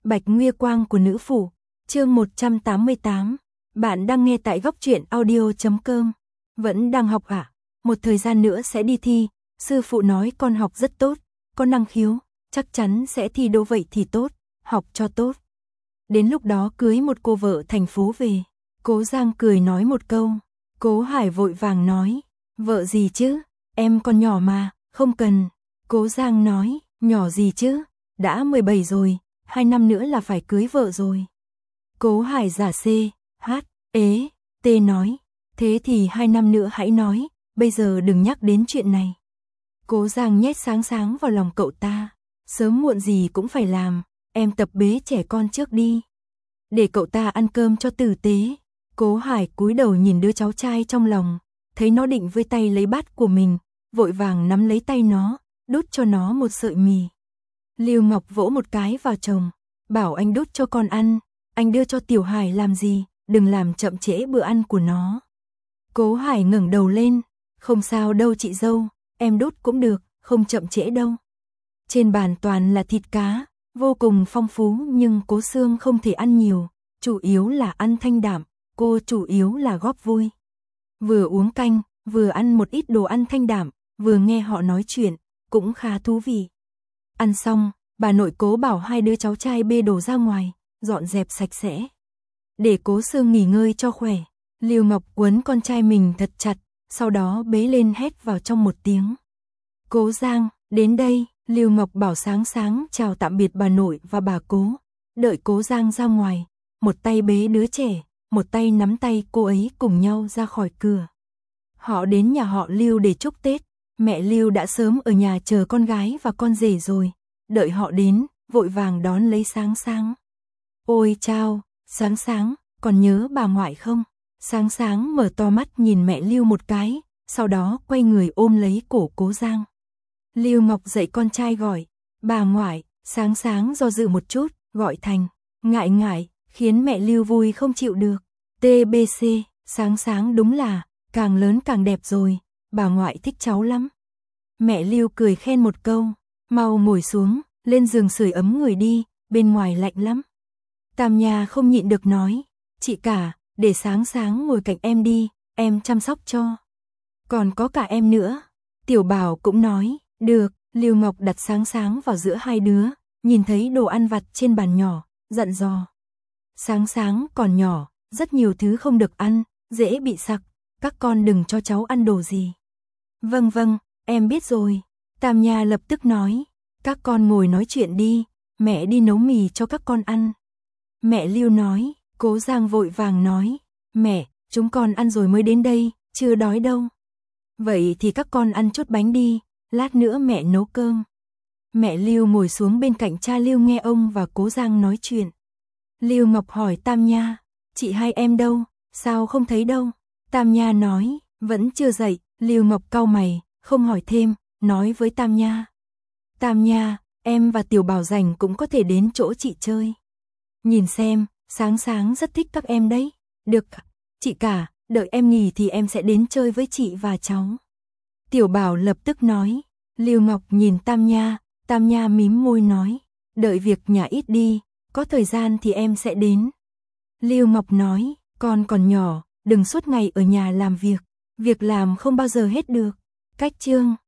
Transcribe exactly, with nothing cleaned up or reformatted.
Bạch Nguy Quang của nữ phủ, chương một trăm tám mươi tám. Bạn đang nghe tại góc truyện audio chấm com. Vẫn đang học ạ? À? Một thời gian nữa sẽ đi thi, sư phụ nói con học rất tốt, có năng khiếu, chắc chắn sẽ thi đỗ vậy thì tốt, học cho tốt. Đến lúc đó cưới một cô vợ thành phố về. Cố Giang cười nói một câu. Cố Hải vội vàng nói, vợ gì chứ, em còn nhỏ mà, không cần. Cố Giang nói, nhỏ gì chứ, đã mười bảy rồi, hai năm nữa là phải cưới vợ rồi. Cố Hải giả C, H, ế, T nói, thế thì hai năm nữa hãy nói, bây giờ đừng nhắc đến chuyện này. Cố Giang nhét sáng sáng vào lòng cậu ta, sớm muộn gì cũng phải làm, em tập bế trẻ con trước đi. Để cậu ta ăn cơm cho tử tế. Cố Hải cúi đầu nhìn đứa cháu trai trong lòng, thấy nó định vươn tay lấy bát của mình, vội vàng nắm lấy tay nó, đút cho nó một sợi mì. Lưu Ngọc vỗ một cái vào chồng, bảo anh đút cho con ăn, anh đưa cho Tiểu Hải làm gì, đừng làm chậm trễ bữa ăn của nó. Cố Hải ngẩng đầu lên, không sao đâu chị dâu, em đút cũng được, không chậm trễ đâu. Trên bàn toàn là thịt cá, vô cùng phong phú nhưng Cố Sương không thể ăn nhiều, chủ yếu là ăn thanh đạm, cô chủ yếu là góp vui. Vừa uống canh, vừa ăn một ít đồ ăn thanh đạm, vừa nghe họ nói chuyện, cũng khá thú vị. Ăn xong, bà nội Cố bảo hai đứa cháu trai bê đồ ra ngoài, dọn dẹp sạch sẽ. Để Cố Sương nghỉ ngơi cho khỏe, Lưu Ngọc quấn con trai mình thật chặt, sau đó bế lên hét vào trong một tiếng. Cố Giang, đến đây, Lưu Ngọc bảo sáng sáng chào tạm biệt bà nội và bà Cố, đợi Cố Giang ra ngoài, một tay bế đứa trẻ, một tay nắm tay cô ấy cùng nhau ra khỏi cửa. Họ đến nhà họ Lưu để chúc Tết, mẹ Lưu đã sớm ở nhà chờ con gái và con rể rồi, đợi họ đến, vội vàng đón lấy Sáng Sáng. Ôi chao, Sáng Sáng, còn nhớ bà ngoại không? Sáng Sáng mở to mắt nhìn mẹ Lưu một cái, sau đó quay người ôm lấy cổ Cố Giang. Lưu Ngọc dạy con trai gọi, bà ngoại. Sáng Sáng do dự một chút, gọi thành, ngại ngại, khiến mẹ Lưu vui không chịu được. tê bê xê, Sáng Sáng đúng là, càng lớn càng đẹp rồi, bà ngoại thích cháu lắm. Mẹ Lưu cười khen một câu, mau ngồi xuống, lên giường sưởi ấm người đi, bên ngoài lạnh lắm. Tam Nha không nhịn được nói, chị cả, để Sáng Sáng ngồi cạnh em đi, em chăm sóc cho. Còn có cả em nữa. Tiểu Bảo cũng nói, được. Lưu Ngọc đặt Sáng Sáng vào giữa hai đứa, nhìn thấy đồ ăn vặt trên bàn nhỏ, dặn dò. Sáng Sáng còn nhỏ, rất nhiều thứ không được ăn, dễ bị sặc, các con đừng cho cháu ăn đồ gì. Vâng vâng, em biết rồi. Tam Nha lập tức nói, các con ngồi nói chuyện đi, mẹ đi nấu mì cho các con ăn. Mẹ Lưu nói, Cố Giang vội vàng nói, mẹ, chúng con ăn rồi mới đến đây, chưa đói đâu. Vậy thì các con ăn chút bánh đi, lát nữa mẹ nấu cơm. Mẹ Lưu ngồi xuống bên cạnh cha Lưu nghe ông và Cố Giang nói chuyện. Lưu Ngọc hỏi Tam Nha, chị hai em đâu, sao không thấy đâu? Tam Nha nói, vẫn chưa dậy. Lưu Ngọc cau mày, không hỏi thêm, nói với Tam Nha. Tam Nha, em và Tiểu Bảo rảnh cũng có thể đến chỗ chị chơi. Nhìn xem, Sáng Sáng rất thích các em đấy. Được, chị cả, đợi em nghỉ thì em sẽ đến chơi với chị và cháu. Tiểu Bảo lập tức nói. Lưu Ngọc nhìn Tam Nha, Tam Nha mím môi nói, đợi việc nhà ít đi, có thời gian thì em sẽ đến. Lưu Ngọc nói, con còn nhỏ, đừng suốt ngày ở nhà làm việc, việc làm không bao giờ hết được. Cách chương